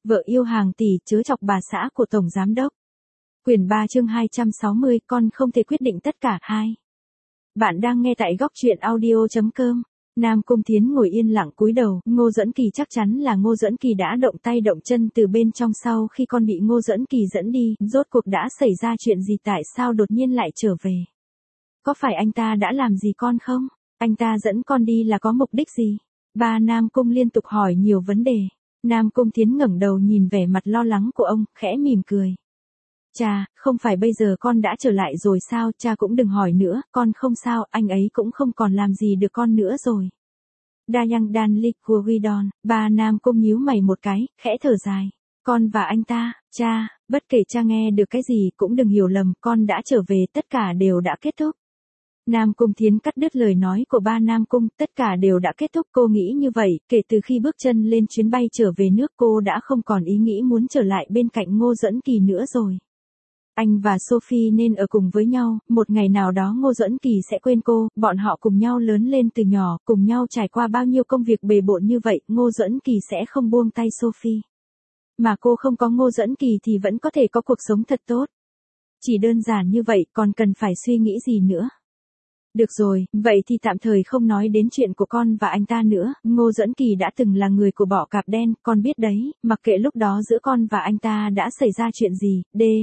Vợ yêu hàng tỷ chớ chọc bà xã của Tổng Giám đốc. Quyển 3 chương 260 con không thể quyết định tất cả 2. Bạn đang nghe tại góc truyện audio.com. Nam Cung Thiến ngồi yên lặng cúi đầu, Ngô Duẫn Kỳ chắc chắn là Ngô Duẫn Kỳ đã động tay động chân từ bên trong sau khi con bị Ngô Duẫn Kỳ dẫn đi, rốt cuộc đã xảy ra chuyện gì, tại sao đột nhiên lại trở về? Có phải anh ta đã làm gì con không? Anh ta dẫn con đi là có mục đích gì? Ba Nam Cung liên tục hỏi nhiều vấn đề. Nam Cung Thiến ngẩng đầu nhìn vẻ mặt lo lắng của ông, khẽ mỉm cười. Cha, không phải bây giờ con đã trở lại rồi sao, cha cũng đừng hỏi nữa, con không sao, anh ấy cũng không còn làm gì được con nữa rồi. Dayang Dan Lik của Guidon, ba Nam Cung nhíu mày một cái, khẽ thở dài. Con và anh ta, cha, bất kể cha nghe được cái gì cũng đừng hiểu lầm, con đã trở về, tất cả đều đã kết thúc. Nam Cung Thiến cắt đứt lời nói của ba Nam Cung, tất cả đều đã kết thúc, cô nghĩ như vậy, kể từ khi bước chân lên chuyến bay trở về nước cô đã không còn ý nghĩ muốn trở lại bên cạnh Ngô Duẫn Kỳ nữa rồi. Anh và Sophie nên ở cùng với nhau, một ngày nào đó Ngô Duẫn Kỳ sẽ quên cô, bọn họ cùng nhau lớn lên từ nhỏ, cùng nhau trải qua bao nhiêu công việc bề bộn như vậy, Ngô Duẫn Kỳ sẽ không buông tay Sophie. Mà cô không có Ngô Duẫn Kỳ thì vẫn có thể có cuộc sống thật tốt. Chỉ đơn giản như vậy, còn cần phải suy nghĩ gì nữa? Được rồi, vậy thì tạm thời không nói đến chuyện của con và anh ta nữa, Ngô Duẫn Kỳ đã từng là người của bọ cạp đen, con biết đấy, mặc kệ lúc đó giữa con và anh ta đã xảy ra chuyện gì,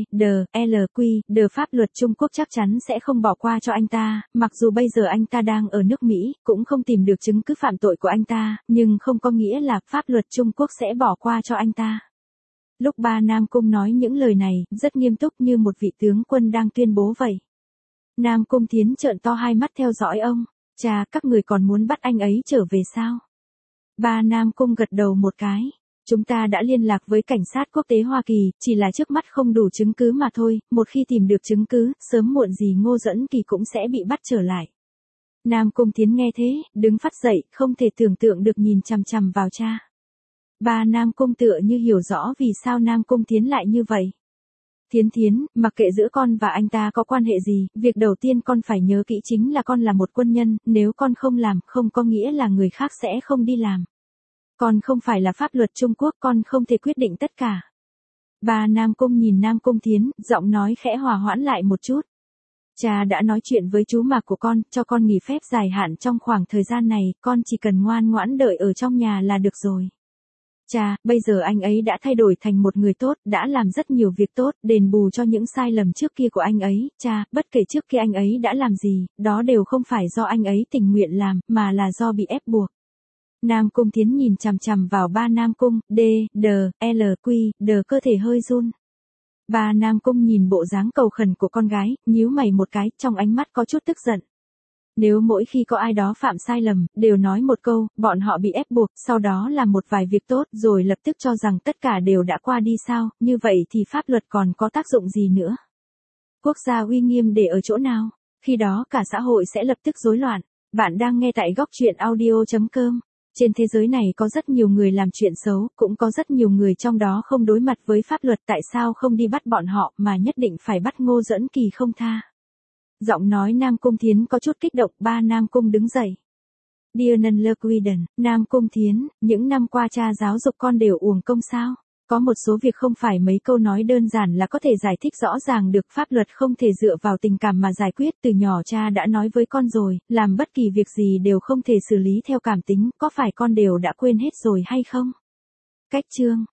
pháp luật Trung Quốc chắc chắn sẽ không bỏ qua cho anh ta, mặc dù bây giờ anh ta đang ở nước Mỹ, cũng không tìm được chứng cứ phạm tội của anh ta, nhưng không có nghĩa là pháp luật Trung Quốc sẽ bỏ qua cho anh ta. Lúc ba Nam Cung nói những lời này, rất nghiêm túc như một vị tướng quân đang tuyên bố vậy. Nam Cung Thiến trợn to hai mắt theo dõi ông. Cha, các người còn muốn bắt anh ấy trở về sao? Ba Nam Cung gật đầu một cái. Chúng ta đã liên lạc với cảnh sát quốc tế Hoa Kỳ, chỉ là trước mắt không đủ chứng cứ mà thôi, một khi tìm được chứng cứ, sớm muộn gì Ngô Duẫn Kỳ cũng sẽ bị bắt trở lại. Nam Cung Thiến nghe thế, đứng phát dậy, không thể tưởng tượng được nhìn chằm chằm vào cha. Ba Nam Cung tựa như hiểu rõ vì sao Nam Cung Thiến lại như vậy. Thiến, mặc kệ giữa con và anh ta có quan hệ gì, việc đầu tiên con phải nhớ kỹ chính là con là một quân nhân, nếu con không làm, không có nghĩa là người khác sẽ không đi làm. Con không phải là pháp luật Trung Quốc, con không thể quyết định tất cả. Ba Nam Cung nhìn Nam Cung Thiến, giọng nói khẽ hòa hoãn lại một chút. Cha đã nói chuyện với chú Mạc của con, cho con nghỉ phép dài hạn trong khoảng thời gian này, con chỉ cần ngoan ngoãn đợi ở trong nhà là được rồi. Cha, bây giờ anh ấy đã thay đổi thành một người tốt, đã làm rất nhiều việc tốt, đền bù cho những sai lầm trước kia của anh ấy. Cha, bất kể trước kia anh ấy đã làm gì, đó đều không phải do anh ấy tình nguyện làm, mà là do bị ép buộc. Nam Cung Thiến nhìn chằm chằm vào ba Nam Cung, cơ thể hơi run. Ba Nam Cung nhìn bộ dáng cầu khẩn của con gái, nhíu mày một cái, trong ánh mắt có chút tức giận. Nếu mỗi khi có ai đó phạm sai lầm, đều nói một câu, bọn họ bị ép buộc, sau đó làm một vài việc tốt, rồi lập tức cho rằng tất cả đều đã qua đi sao, như vậy thì pháp luật còn có tác dụng gì nữa? Quốc gia uy nghiêm để ở chỗ nào? Khi đó cả xã hội sẽ lập tức rối loạn. Bạn đang nghe tại góc truyện audio.com. Trên thế giới này có rất nhiều người làm chuyện xấu, cũng có rất nhiều người trong đó không đối mặt với pháp luật, tại sao không đi bắt bọn họ mà nhất định phải bắt Ngô Duẫn Kỳ không tha? Giọng nói Nam Cung Thiến có chút kích động, ba Nam Cung đứng dậy. Dear Nanlerquiden, Nam Cung Thiến, những năm qua cha giáo dục con đều uổng công sao? Có một số việc không phải mấy câu nói đơn giản là có thể giải thích rõ ràng được, pháp luật không thể dựa vào tình cảm mà giải quyết, từ nhỏ cha đã nói với con rồi, làm bất kỳ việc gì đều không thể xử lý theo cảm tính, có phải con đều đã quên hết rồi hay không? Cách chương